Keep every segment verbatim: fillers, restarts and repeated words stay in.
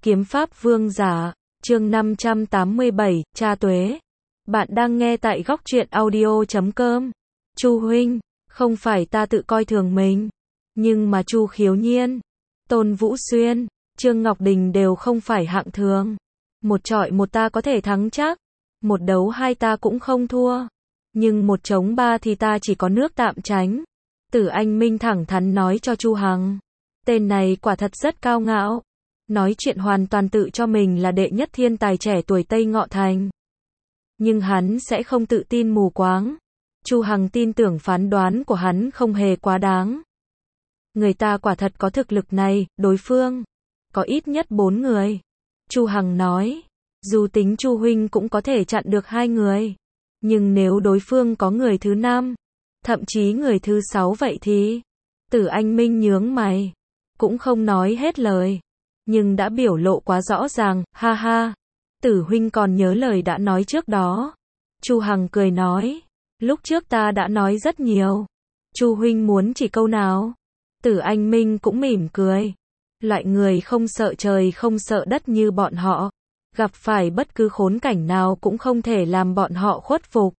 Kiếm pháp vương giả, chương năm trăm tám mươi bảy, tra tuế. Bạn đang nghe tại góc truyện audio chấm com. Chu huynh, không phải ta tự coi thường mình, nhưng mà Chu Khiếu Nhiên, Tôn Vũ Xuyên, Trương Ngọc Đình đều không phải hạng thường. Một chọi một ta có thể thắng chắc, một đấu hai ta cũng không thua, nhưng một chống ba thì ta chỉ có nước tạm tránh. Tử Anh Minh thẳng thắn nói cho Chu Hằng. Tên này quả thật rất cao ngạo, nói chuyện hoàn toàn tự cho mình là đệ nhất thiên tài trẻ tuổi Tây Ngọ Thành. Nhưng hắn sẽ không tự tin mù quáng. Chu Hằng tin tưởng phán đoán của hắn không hề quá đáng. Người ta quả thật có thực lực này, đối phương có ít nhất bốn người. Chu Hằng nói, dù tính Chu huynh cũng có thể chặn được hai người, nhưng nếu đối phương có người thứ năm, thậm chí người thứ sáu vậy thì... Tử Anh Minh nhướng mày, cũng không nói hết lời, nhưng đã biểu lộ quá rõ ràng, ha ha. Tử huynh còn nhớ lời đã nói trước đó. Chu Hằng cười nói, lúc trước ta đã nói rất nhiều. Chu huynh muốn chỉ câu nào? Tử Anh Minh cũng mỉm cười. Loại người không sợ trời không sợ đất như bọn họ, gặp phải bất cứ khốn cảnh nào cũng không thể làm bọn họ khuất phục.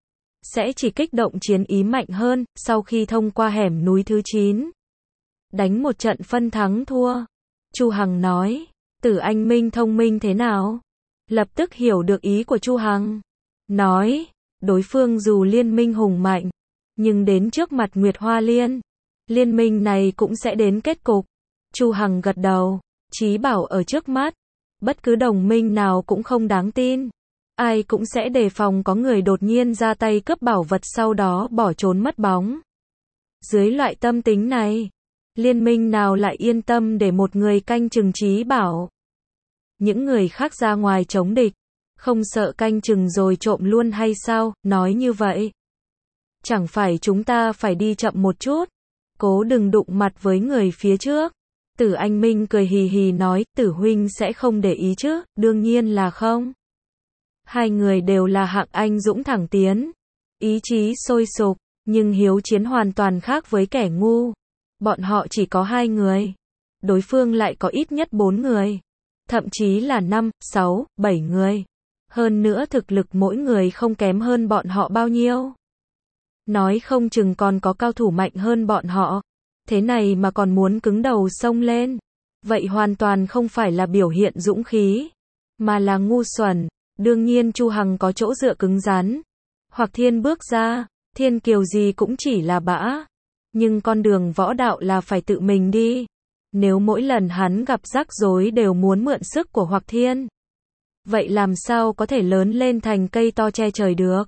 Sẽ chỉ kích động chiến ý mạnh hơn, sau khi thông qua hẻm núi thứ chín. Đánh một trận phân thắng thua. Chu Hằng nói, Tử Anh Minh thông minh thế nào? Lập tức hiểu được ý của Chu Hằng. Nói, đối phương dù liên minh hùng mạnh, nhưng đến trước mặt Nguyệt Hoa Liên, liên minh này cũng sẽ đến kết cục. Chu Hằng gật đầu, chí bảo ở trước mắt, bất cứ đồng minh nào cũng không đáng tin. Ai cũng sẽ đề phòng có người đột nhiên ra tay cướp bảo vật sau đó bỏ trốn mất bóng. Dưới loại tâm tính này, liên minh nào lại yên tâm để một người canh chừng chí bảo. Những người khác ra ngoài chống địch, không sợ canh chừng rồi trộm luôn hay sao? Nói như vậy, chẳng phải chúng ta phải đi chậm một chút, cố đừng đụng mặt với người phía trước. Tử Anh Minh cười hì hì nói, Tử huynh sẽ không để ý chứ? Đương nhiên là không. Hai người đều là hạng anh dũng thẳng tiến, ý chí sôi sục, nhưng hiếu chiến hoàn toàn khác với kẻ ngu. Bọn họ chỉ có hai người, đối phương lại có ít nhất bốn người, thậm chí là năm, sáu, bảy người. Hơn nữa thực lực mỗi người không kém hơn bọn họ bao nhiêu. Nói không chừng còn có cao thủ mạnh hơn bọn họ. Thế này mà còn muốn cứng đầu xông lên, vậy hoàn toàn không phải là biểu hiện dũng khí, mà là ngu xuẩn. Đương nhiên Chu Hằng có chỗ dựa cứng rắn. Hoặc Thiên bước ra, thiên kiều gì cũng chỉ là bã. Nhưng con đường võ đạo là phải tự mình đi. Nếu mỗi lần hắn gặp rắc rối đều muốn mượn sức của Hoặc Thiên, vậy làm sao có thể lớn lên thành cây to che trời được?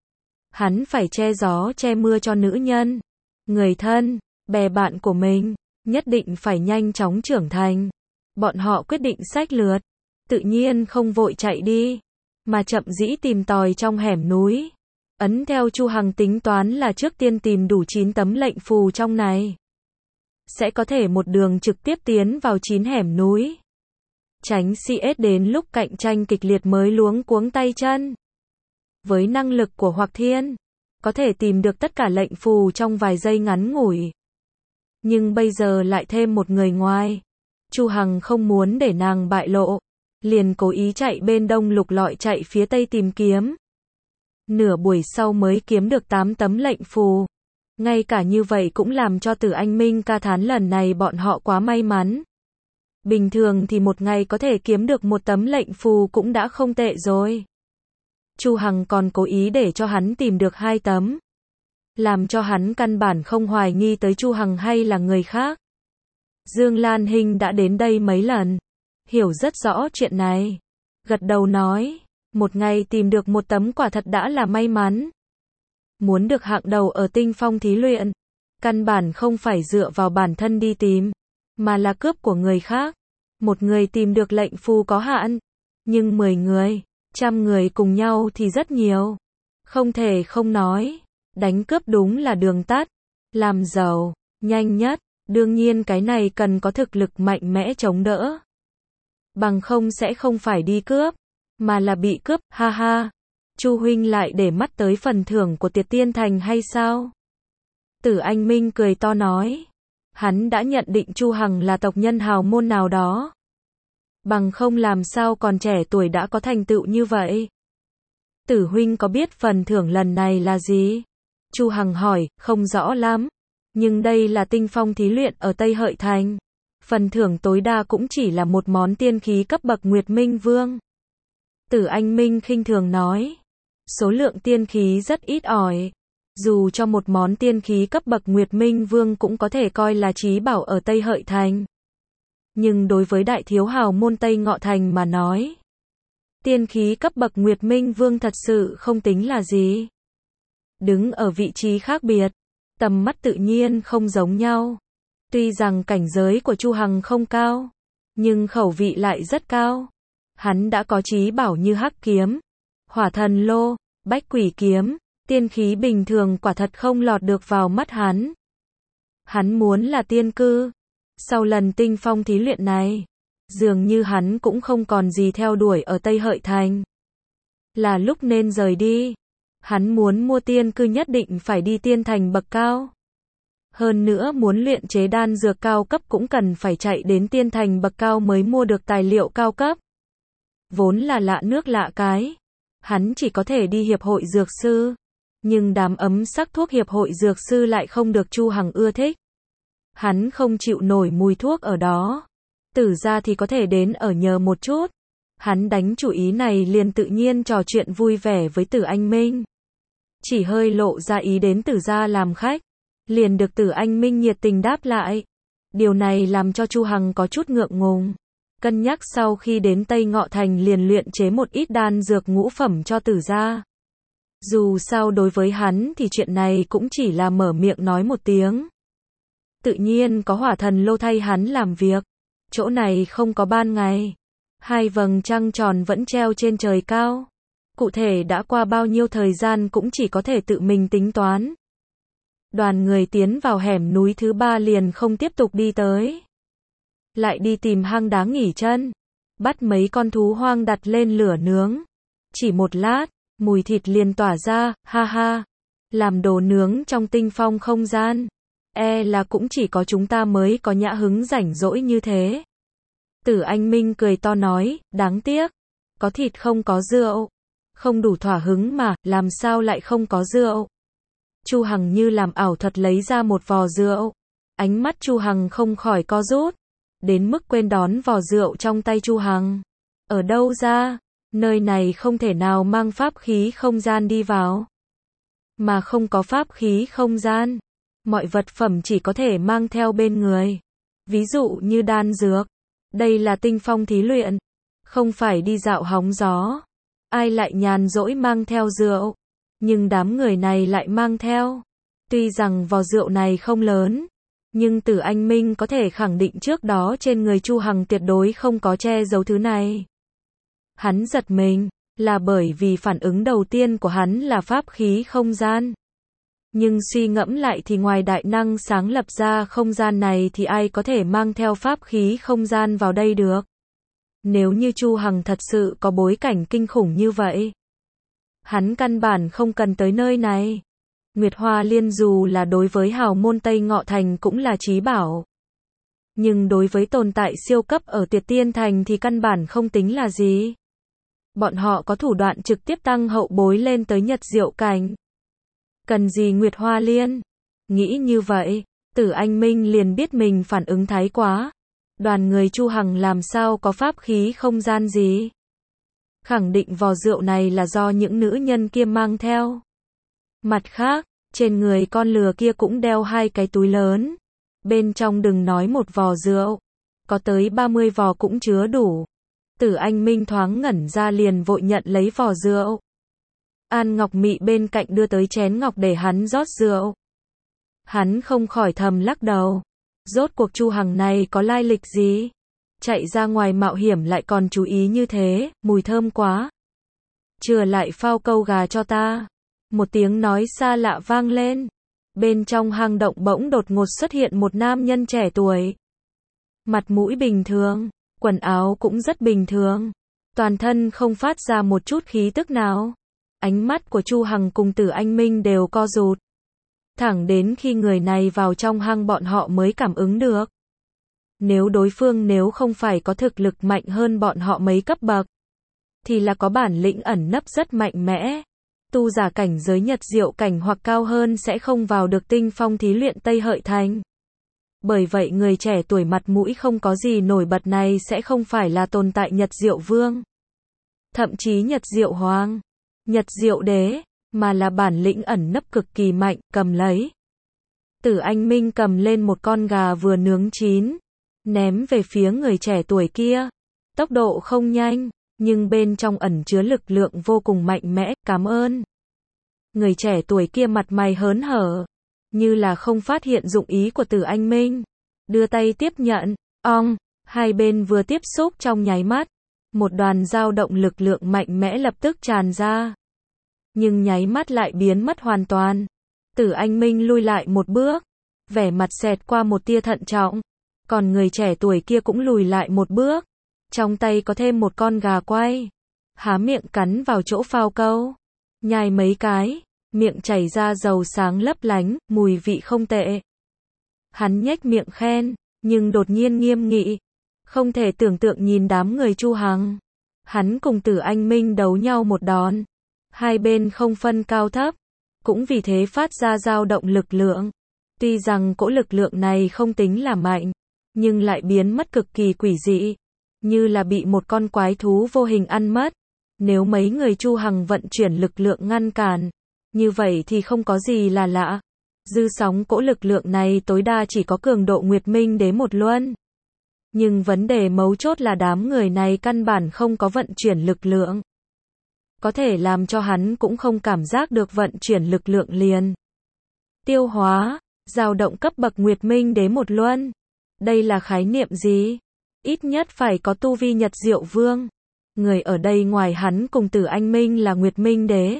Hắn phải che gió che mưa cho nữ nhân, người thân, bè bạn của mình, nhất định phải nhanh chóng trưởng thành. Bọn họ quyết định xách lượt, tự nhiên không vội chạy đi, mà chậm rãi tìm tòi trong hẻm núi. Ấn theo Chu Hằng tính toán là trước tiên tìm đủ chín tấm lệnh phù trong này, sẽ có thể một đường trực tiếp tiến vào chín hẻm núi. Tránh xê ét đến lúc cạnh tranh kịch liệt mới luống cuống tay chân. Với năng lực của Hoặc Thiên, có thể tìm được tất cả lệnh phù trong vài giây ngắn ngủi. Nhưng bây giờ lại thêm một người ngoài. Chu Hằng không muốn để nàng bại lộ, liền cố ý chạy bên đông lục lọi chạy phía tây tìm kiếm. Nửa buổi sau mới kiếm được tám tấm lệnh phù. Ngay cả như vậy cũng làm cho Tử Anh Minh ca thán lần này bọn họ quá may mắn. Bình thường thì một ngày có thể kiếm được một tấm lệnh phù cũng đã không tệ rồi. Chu Hằng còn cố ý để cho hắn tìm được hai tấm, làm cho hắn căn bản không hoài nghi tới Chu Hằng hay là người khác. Dương Lan Hinh đã đến đây mấy lần, hiểu rất rõ chuyện này, gật đầu nói, một ngày tìm được một tấm quả thật đã là may mắn. Muốn được hạng đầu ở tinh phong thí luyện, căn bản không phải dựa vào bản thân đi tìm, mà là cướp của người khác. Một người tìm được lệnh phù có hạn, nhưng mười người, trăm người cùng nhau thì rất nhiều. Không thể không nói, đánh cướp đúng là đường tắt, làm giàu, nhanh nhất. Đương nhiên cái này cần có thực lực mạnh mẽ chống đỡ. Bằng không sẽ không phải đi cướp, mà là bị cướp, ha ha. Chu huynh lại để mắt tới phần thưởng của Tiệt Tiên Thành hay sao? Tử Anh Minh cười to nói. Hắn đã nhận định Chu Hằng là tộc nhân hào môn nào đó. Bằng không làm sao còn trẻ tuổi đã có thành tựu như vậy. Tử huynh có biết phần thưởng lần này là gì? Chu Hằng hỏi, không rõ lắm. Nhưng đây là tinh phong thí luyện ở Tây Hợi Thành. Phần thưởng tối đa cũng chỉ là một món tiên khí cấp bậc Nguyệt Minh Vương. Tử Anh Minh khinh thường nói. Số lượng tiên khí rất ít ỏi. Dù cho một món tiên khí cấp bậc Nguyệt Minh Vương cũng có thể coi là chí bảo ở Tây Hợi Thành. Nhưng đối với đại thiếu hào môn Tây Ngọ Thành mà nói, tiên khí cấp bậc Nguyệt Minh Vương thật sự không tính là gì. Đứng ở vị trí khác biệt, tầm mắt tự nhiên không giống nhau. Tuy rằng cảnh giới của Chu Hằng không cao, nhưng khẩu vị lại rất cao. Hắn đã có chí bảo như Hắc Kiếm, Hỏa Thần Lô, Bách Quỷ Kiếm, tiên khí bình thường quả thật không lọt được vào mắt hắn. Hắn muốn là tiên cư. Sau lần tinh phong thí luyện này, dường như hắn cũng không còn gì theo đuổi ở Tây Hợi Thành. Là lúc nên rời đi. Hắn muốn mua tiên cư nhất định phải đi tiên thành bậc cao. Hơn nữa muốn luyện chế đan dược cao cấp cũng cần phải chạy đến tiên thành bậc cao mới mua được tài liệu cao cấp. Vốn là lạ nước lạ cái. Hắn chỉ có thể đi hiệp hội dược sư. Nhưng đám ấm sắc thuốc hiệp hội dược sư lại không được Chu Hằng ưa thích. Hắn không chịu nổi mùi thuốc ở đó. Tử gia thì có thể đến ở nhờ một chút. Hắn đánh chủ ý này liền tự nhiên trò chuyện vui vẻ với Tử Anh Minh. Chỉ hơi lộ ra ý đến Tử gia làm khách, liền được Tử Anh Minh nhiệt tình đáp lại. Điều này làm cho Chu Hằng có chút ngượng ngùng. Cân nhắc sau khi đến Tây Ngọ Thành liền luyện chế một ít đan dược ngũ phẩm cho Tử gia. Dù sao đối với hắn thì chuyện này cũng chỉ là mở miệng nói một tiếng. Tự nhiên có Hỏa Thần Lô thay hắn làm việc. Chỗ này không có ban ngày. Hai vầng trăng tròn vẫn treo trên trời cao. Cụ thể đã qua bao nhiêu thời gian cũng chỉ có thể tự mình tính toán. Đoàn người tiến vào hẻm núi thứ ba liền không tiếp tục đi tới. Lại đi tìm hang đá nghỉ chân. Bắt mấy con thú hoang đặt lên lửa nướng. Chỉ một lát, mùi thịt liền tỏa ra, ha ha. Làm đồ nướng trong tinh phong không gian. E là cũng chỉ có chúng ta mới có nhã hứng rảnh rỗi như thế. Tử Anh Minh cười to nói, đáng tiếc. Có thịt không có rượu. Không đủ thỏa hứng mà, làm sao lại không có rượu. Chu Hằng như làm ảo thuật lấy ra một vò rượu. Ánh mắt Chu Hằng không khỏi co rút. Đến mức quên đón vò rượu trong tay Chu Hằng. Ở đâu ra? Nơi này không thể nào mang pháp khí không gian đi vào. Mà không có pháp khí không gian. Mọi vật phẩm chỉ có thể mang theo bên người. Ví dụ như đan dược. Đây là tinh phong thí luyện. Không phải đi dạo hóng gió. Ai lại nhàn rỗi mang theo rượu. Nhưng đám người này lại mang theo. Tuy rằng vò rượu này không lớn. Nhưng Tử Anh Minh có thể khẳng định trước đó trên người Chu Hằng tuyệt đối không có che giấu thứ này. Hắn giật mình. Là bởi vì phản ứng đầu tiên của hắn là pháp khí không gian. Nhưng suy ngẫm lại thì ngoài đại năng sáng lập ra không gian này thì ai có thể mang theo pháp khí không gian vào đây được. Nếu như Chu Hằng thật sự có bối cảnh kinh khủng như vậy, hắn căn bản không cần tới nơi này. Nguyệt Hoa Liên dù là đối với hào môn Tây Ngọ Thành cũng là chí bảo. Nhưng đối với tồn tại siêu cấp ở Tiệt Tiên Thành thì căn bản không tính là gì. Bọn họ có thủ đoạn trực tiếp tăng hậu bối lên tới nhật diệu cảnh. Cần gì Nguyệt Hoa Liên? Nghĩ như vậy, Tử Anh Minh liền biết mình phản ứng thái quá. Đoàn người Chu Hằng làm sao có pháp khí không gian gì. Khẳng định vò rượu này là do những nữ nhân kia mang theo. Mặt khác, trên người con lừa kia cũng đeo hai cái túi lớn. Bên trong đừng nói một vò rượu. Có tới ba mươi vò cũng chứa đủ. Tử Anh Minh thoáng ngẩn ra liền vội nhận lấy vò rượu. An Ngọc Mị bên cạnh đưa tới chén ngọc để hắn rót rượu. Hắn không khỏi thầm lắc đầu. Rốt cuộc Chu Hằng này có lai lịch gì? Chạy ra ngoài mạo hiểm lại còn chú ý như thế, mùi thơm quá. Chừa lại phao câu gà cho ta. Một tiếng nói xa lạ vang lên. Bên trong hang động bỗng đột ngột xuất hiện một nam nhân trẻ tuổi. Mặt mũi bình thường, quần áo cũng rất bình thường. Toàn thân không phát ra một chút khí tức nào. Ánh mắt của Chu Hằng cùng Tử Anh Minh đều co rụt. Thẳng đến khi người này vào trong hang bọn họ mới cảm ứng được. Nếu đối phương nếu không phải có thực lực mạnh hơn bọn họ mấy cấp bậc, thì là có bản lĩnh ẩn nấp rất mạnh mẽ. Tu giả cảnh giới nhật diệu cảnh hoặc cao hơn sẽ không vào được tinh phong thí luyện Tây Hợi Thành. Bởi vậy người trẻ tuổi mặt mũi không có gì nổi bật này sẽ không phải là tồn tại Nhật Diệu Vương, thậm chí Nhật Diệu Hoàng, Nhật Diệu Đế, mà là bản lĩnh ẩn nấp cực kỳ mạnh, cầm lấy. Tử Anh Minh cầm lên một con gà vừa nướng chín, ném về phía người trẻ tuổi kia. Tốc độ không nhanh, nhưng bên trong ẩn chứa lực lượng vô cùng mạnh mẽ, cảm ơn. Người trẻ tuổi kia mặt mày hớn hở, như là không phát hiện dụng ý của Tử Anh Minh. Đưa tay tiếp nhận, ong, hai bên vừa tiếp xúc trong nháy mắt. Một đoàn dao động lực lượng mạnh mẽ lập tức tràn ra. Nhưng nháy mắt lại biến mất hoàn toàn. Tử Anh Minh lui lại một bước, vẻ mặt xẹt qua một tia thận trọng. Còn người trẻ tuổi kia cũng lùi lại một bước. Trong tay có thêm một con gà quay. Há miệng cắn vào chỗ phao câu. Nhai mấy cái, miệng chảy ra dầu sáng lấp lánh, mùi vị không tệ. Hắn nhếch miệng khen, nhưng đột nhiên nghiêm nghị. Không thể tưởng tượng nhìn đám người Chu Hằng. Hắn cùng Tử Anh Minh đấu nhau một đòn. Hai bên không phân cao thấp. Cũng vì thế phát ra dao động lực lượng. Tuy rằng cỗ lực lượng này không tính là mạnh, nhưng lại biến mất cực kỳ quỷ dị. Như là bị một con quái thú vô hình ăn mất. Nếu mấy người Chu Hằng vận chuyển lực lượng ngăn cản, như vậy thì không có gì là lạ. Dư sóng cỗ lực lượng này tối đa chỉ có cường độ Nguyệt Minh Đế một luân. Nhưng vấn đề mấu chốt là đám người này căn bản không có vận chuyển lực lượng. Có thể làm cho hắn cũng không cảm giác được vận chuyển lực lượng liền. Tiêu hóa, dao động cấp bậc Nguyệt Minh Đế một luân. Đây là khái niệm gì? Ít nhất phải có tu vi Nhật Diệu Vương. Người ở đây ngoài hắn cùng Tử Anh Minh là Nguyệt Minh Đế.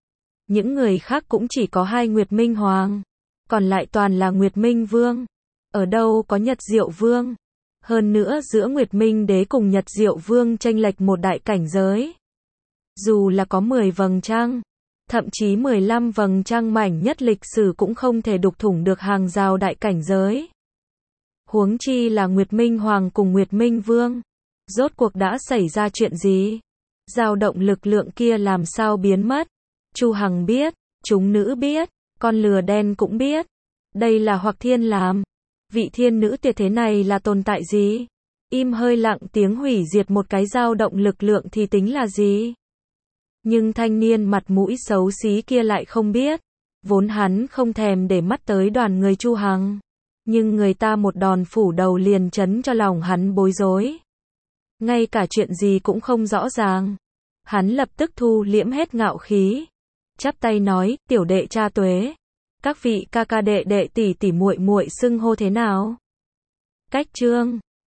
Những người khác cũng chỉ có hai Nguyệt Minh Hoàng. Còn lại toàn là Nguyệt Minh Vương. Ở đâu có Nhật Diệu Vương? Hơn nữa giữa Nguyệt Minh Đế cùng Nhật Diệu Vương chênh lệch một đại cảnh giới. Dù là có mười vầng trăng, thậm chí mười lăm vầng trăng mảnh nhất lịch sử cũng không thể đục thủng được hàng rào đại cảnh giới. Huống chi là Nguyệt Minh Hoàng cùng Nguyệt Minh Vương. Rốt cuộc đã xảy ra chuyện gì? Dao động lực lượng kia làm sao biến mất? Chu Hằng biết, chúng nữ biết, con lừa đen cũng biết. Đây là Hoặc Thiên làm. Vị thiên nữ tuyệt thế này là tồn tại gì? Im hơi lặng tiếng hủy diệt một cái dao động lực lượng thì tính là gì? Nhưng thanh niên mặt mũi xấu xí kia lại không biết. Vốn hắn không thèm để mắt tới đoàn người Chu Hằng. Nhưng người ta một đòn phủ đầu liền chấn cho lòng hắn bối rối. Ngay cả chuyện gì cũng không rõ ràng. Hắn lập tức thu liễm hết ngạo khí. Chắp tay nói, tiểu đệ cha tuế. Các vị ca ca đệ đệ tỷ tỷ muội muội xưng hô thế nào? Cách chương